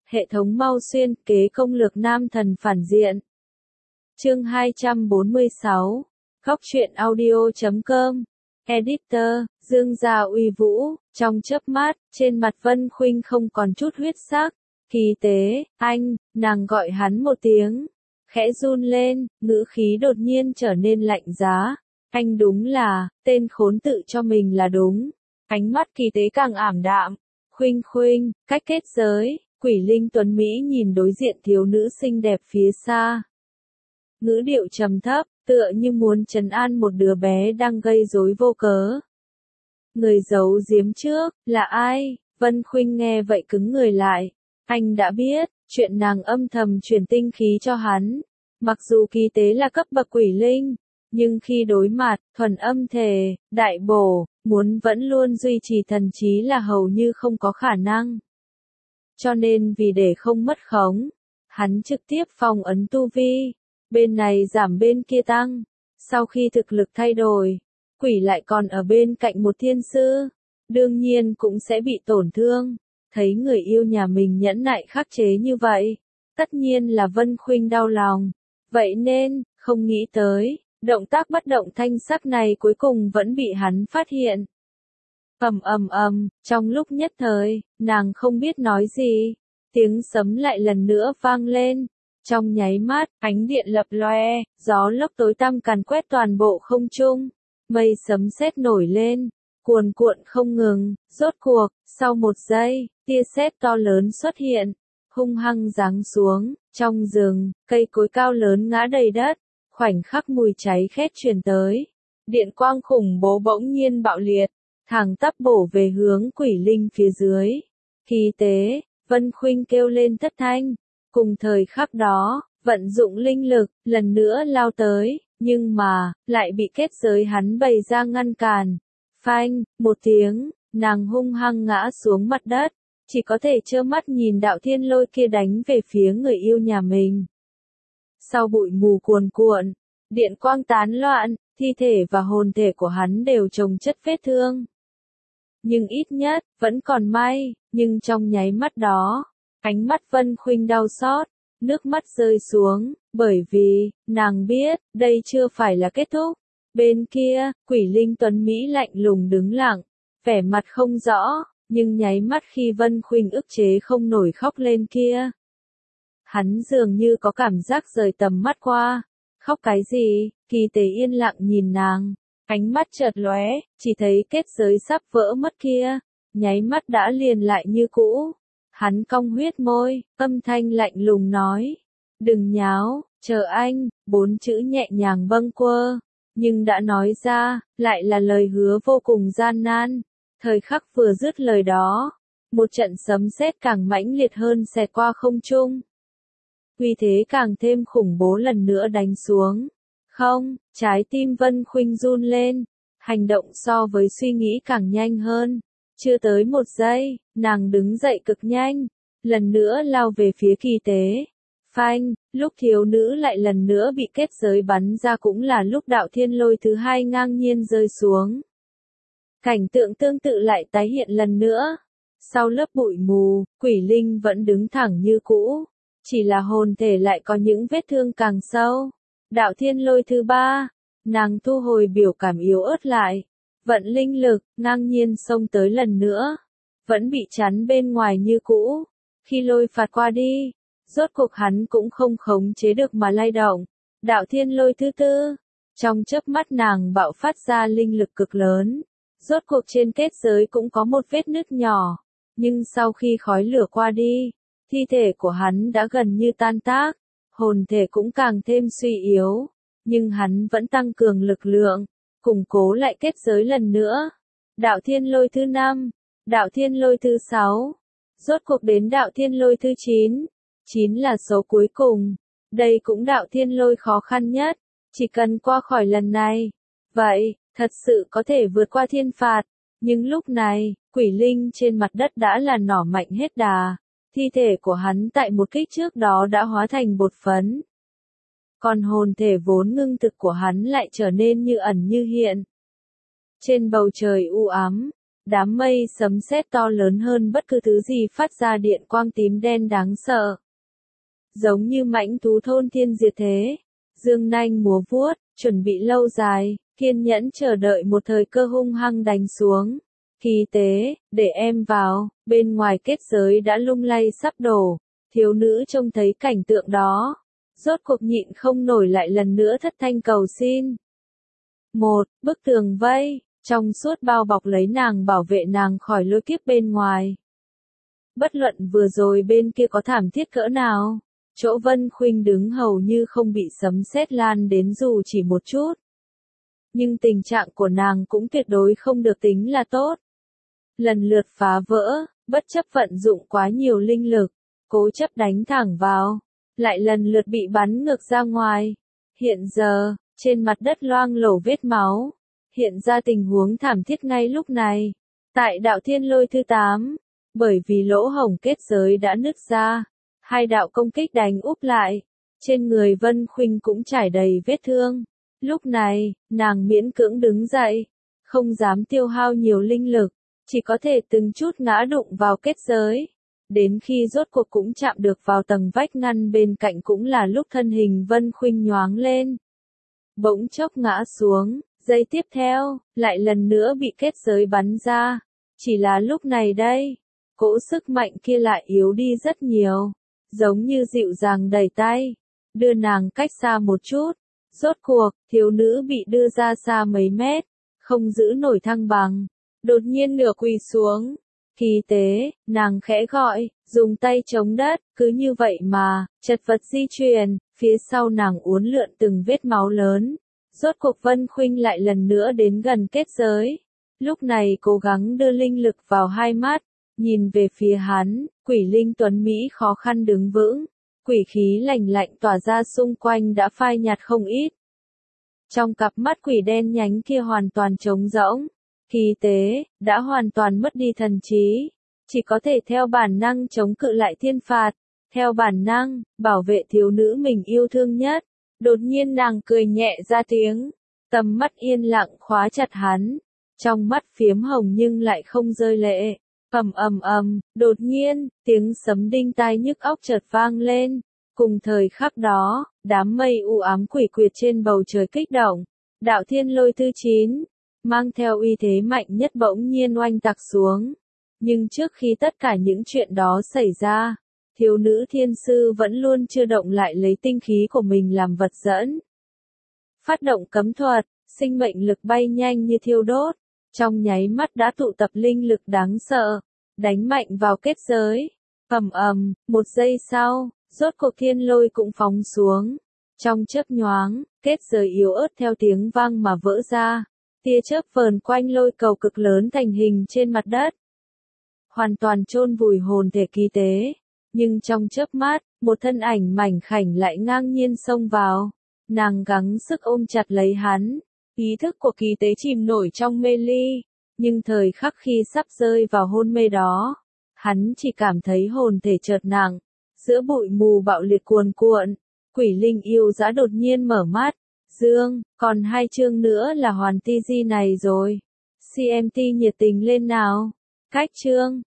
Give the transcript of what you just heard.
Hệ thống mau xuyên kế công lược nam thần phản diện. Chương 246. Góc truyện audio.com. Editor, Dương gia uy vũ, trong chớp mắt, trên mặt Vân Khuynh không còn chút huyết sắc. Kỳ tế, anh, nàng gọi hắn một tiếng. Khẽ run lên, ngữ khí đột nhiên trở nên lạnh giá. Anh đúng là, tên khốn tự cho mình là đúng. Ánh mắt Kỳ tế càng ảm đạm. Khuynh Khuynh, cách kết giới. Quỷ linh tuấn Mỹ nhìn đối diện thiếu nữ xinh đẹp phía xa. Ngữ điệu trầm thấp, tựa như muốn trấn an một đứa bé đang gây rối vô cớ. Người giấu giếm trước, là ai? Vân Khuynh nghe vậy cứng người lại. Anh đã biết, chuyện nàng âm thầm truyền tinh khí cho hắn. Mặc dù Kỳ tế là cấp bậc quỷ linh, nhưng khi đối mặt, thuần âm thể, đại bổ, muốn vẫn luôn duy trì thần trí là hầu như không có khả năng. Cho nên vì để không mất khống, hắn trực tiếp phong ấn tu vi, bên này giảm bên kia tăng. Sau khi thực lực thay đổi, quỷ lại còn ở bên cạnh một thiên sư, đương nhiên cũng sẽ bị tổn thương. Thấy người yêu nhà mình nhẫn nại khắc chế như vậy, tất nhiên là Vân Khuynh đau lòng. Vậy nên, không nghĩ tới, động tác bất động thanh sắc này cuối cùng vẫn bị hắn phát hiện. Trong lúc nhất thời, nàng không biết nói gì, tiếng sấm lại lần nữa vang lên. Trong nháy mắt, ánh điện lập loe, gió lốc tối tăm càn quét toàn bộ không trung, mây sấm sét nổi lên, cuồn cuộn không ngừng. Rốt cuộc, sau một giây, tia sét to lớn xuất hiện, hung hăng giáng xuống. Trong rừng, cây cối cao lớn ngã đầy đất, khoảnh khắc mùi cháy khét truyền tới. Điện quang khủng bố bỗng nhiên bạo liệt, thẳng tắp bổ về hướng quỷ linh phía dưới. Kỳ tế, Vân Khuynh kêu lên thất thanh. Cùng thời khắc đó, vận dụng linh lực, lần nữa lao tới, nhưng mà, lại bị kết giới hắn bày ra ngăn cản. Phanh, một tiếng, nàng hung hăng ngã xuống mặt đất, chỉ có thể trơ mắt nhìn đạo thiên lôi kia đánh về phía người yêu nhà mình. Sau bụi mù cuồn cuộn, điện quang tán loạn, thi thể và hồn thể của hắn đều chồng chất vết thương. Nhưng ít nhất, vẫn còn may, nhưng trong nháy mắt đó, ánh mắt Vân Khuynh đau xót, nước mắt rơi xuống, bởi vì, nàng biết, đây chưa phải là kết thúc. Bên kia, quỷ linh tuấn Mỹ lạnh lùng đứng lặng, vẻ mặt không rõ, nhưng nháy mắt khi Vân Khuynh ức chế không nổi khóc lên kia. Hắn dường như có cảm giác rời tầm mắt qua. Khóc cái gì? Kỳ tế yên lặng nhìn nàng, ánh mắt chợt lóe, chỉ thấy kết giới sắp vỡ mất kia, nháy mắt đã liền lại như cũ. Hắn cong huyết môi, âm thanh lạnh lùng nói, đừng nháo, chờ anh, 4 chữ nhẹ nhàng bâng quơ, nhưng đã nói ra, lại là lời hứa vô cùng gian nan. Thời khắc vừa dứt lời đó, một trận sấm sét càng mãnh liệt hơn xẹt qua không trung. Uy thế càng thêm khủng bố lần nữa đánh xuống. Không, trái tim Vân Khuynh run lên, hành động so với suy nghĩ càng nhanh hơn. Chưa tới 1 giây, nàng đứng dậy cực nhanh, lần nữa lao về phía Kỳ tế. Phanh, lúc thiếu nữ lại lần nữa bị kết giới bắn ra cũng là lúc đạo thiên lôi thứ 2 ngang nhiên rơi xuống. Cảnh tượng tương tự lại tái hiện lần nữa. Sau lớp bụi mù, quỷ linh vẫn đứng thẳng như cũ, chỉ là hồn thể lại có những vết thương càng sâu. Đạo thiên lôi thứ 3, nàng thu hồi biểu cảm yếu ớt lại, vận linh lực, ngang nhiên xông tới lần nữa, vẫn bị chắn bên ngoài như cũ. Khi lôi phạt qua đi, rốt cuộc hắn cũng không khống chế được mà lay động. Đạo thiên lôi thứ 4, trong chớp mắt nàng bạo phát ra linh lực cực lớn, rốt cuộc trên kết giới cũng có một vết nứt nhỏ, nhưng sau khi khói lửa qua đi, thi thể của hắn đã gần như tan tác, hồn thể cũng càng thêm suy yếu, nhưng hắn vẫn tăng cường lực lượng, củng cố lại kết giới lần nữa. Đạo thiên lôi thứ 5, đạo thiên lôi thứ 6, rốt cuộc đến đạo thiên lôi thứ 9. 9 là số cuối cùng, đây cũng đạo thiên lôi khó khăn nhất, chỉ cần qua khỏi lần này, vậy, thật sự có thể vượt qua thiên phạt. Nhưng lúc này, quỷ linh trên mặt đất đã là nỏ mạnh hết đà, thi thể của hắn tại một kích trước đó đã hóa thành bột phấn. Còn hồn thể vốn ngưng thực của hắn lại trở nên như ẩn như hiện. Trên bầu trời u ám, đám mây sấm sét to lớn hơn bất cứ thứ gì phát ra điện quang tím đen đáng sợ. Giống như mãnh thú thôn thiên diệt thế, dương nanh múa vuốt, chuẩn bị lâu dài, kiên nhẫn chờ đợi một thời cơ hung hăng đánh xuống. Kỳ tế, để em vào, bên ngoài kết giới đã lung lay sắp đổ, thiếu nữ trông thấy cảnh tượng đó. Rốt cuộc nhịn không nổi lại lần nữa thất thanh cầu xin. Bức tường vây, trong suốt bao bọc lấy nàng bảo vệ nàng khỏi lôi kiếp bên ngoài. Bất luận vừa rồi bên kia có thảm thiết cỡ nào, chỗ Vân Khuynh đứng hầu như không bị sấm sét lan đến dù chỉ một chút. Nhưng tình trạng của nàng cũng tuyệt đối không được tính là tốt. Lần lượt phá vỡ, bất chấp vận dụng quá nhiều linh lực, cố chấp đánh thẳng vào, lại lần lượt bị bắn ngược ra ngoài. Hiện giờ, trên mặt đất loang lổ vết máu, hiện ra tình huống thảm thiết ngay lúc này. Tại đạo thiên lôi thứ 8, bởi vì lỗ hổng kết giới đã nứt ra, hai đạo công kích đánh úp lại, trên người Vân Khuynh cũng trải đầy vết thương. Lúc này, nàng miễn cưỡng đứng dậy, không dám tiêu hao nhiều linh lực, chỉ có thể từng chút ngã đụng vào kết giới. Đến khi rốt cuộc cũng chạm được vào tầng vách ngăn bên cạnh cũng là lúc thân hình Vân Khuynh nhoáng lên. Bỗng chốc ngã xuống, giây tiếp theo, lại lần nữa bị kết giới bắn ra. Chỉ là lúc này đây, cỗ sức mạnh kia lại yếu đi rất nhiều, giống như dịu dàng đẩy tay, đưa nàng cách xa một chút. Rốt cuộc, thiếu nữ bị đưa ra xa mấy mét, không giữ nổi thăng bằng, đột nhiên nửa quỳ xuống. Kỳ tế, nàng khẽ gọi, dùng tay chống đất, cứ như vậy mà, chật vật di chuyển, phía sau nàng uốn lượn từng vết máu lớn. Rốt cuộc Vân Khuynh lại lần nữa đến gần kết giới. Lúc này cố gắng đưa linh lực vào hai mắt, nhìn về phía hắn, quỷ linh tuấn Mỹ khó khăn đứng vững, quỷ khí lạnh lạnh tỏa ra xung quanh đã phai nhạt không ít. Trong cặp mắt quỷ đen nhánh kia hoàn toàn trống rỗng. Kỳ tế, đã hoàn toàn mất đi thần trí, chỉ có thể theo bản năng chống cự lại thiên phạt, theo bản năng, bảo vệ thiếu nữ mình yêu thương nhất. Đột nhiên nàng cười nhẹ ra tiếng, tầm mắt yên lặng khóa chặt hắn, trong mắt phiếm hồng nhưng lại không rơi lệ. Đột nhiên, tiếng sấm đinh tai nhức óc chợt vang lên, cùng thời khắc đó, đám mây u ám quỷ quyệt trên bầu trời kích động, đạo thiên lôi thứ 9. Mang theo uy thế mạnh nhất bỗng nhiên oanh tạc xuống. Nhưng trước khi tất cả những chuyện đó xảy ra, thiếu nữ thiên sư vẫn luôn chưa động lại lấy tinh khí của mình làm vật dẫn. Phát động cấm thuật, sinh mệnh lực bay nhanh như thiêu đốt, trong nháy mắt đã tụ tập linh lực đáng sợ, đánh mạnh vào kết giới. Một giây sau, rốt cuộc thiên lôi cũng phóng xuống. Trong chớp nhoáng, kết giới yếu ớt theo tiếng vang mà vỡ ra. Tia chớp vờn quanh lôi cầu cực lớn thành hình trên mặt đất, hoàn toàn chôn vùi hồn thể Kỳ tế. Nhưng trong chớp mắt, một thân ảnh mảnh khảnh lại ngang nhiên xông vào. Nàng gắng sức ôm chặt lấy hắn, ý thức của Kỳ tế chìm nổi trong mê ly. Nhưng thời khắc khi sắp rơi vào hôn mê đó, hắn chỉ cảm thấy hồn thể chợt nặng, giữa bụi mù bạo liệt cuồn cuộn, quỷ linh yêu dã đột nhiên mở mắt. Dương, còn 2 chương nữa là hoàn TG này rồi. CMT nhiệt tình lên nào. Cách chương.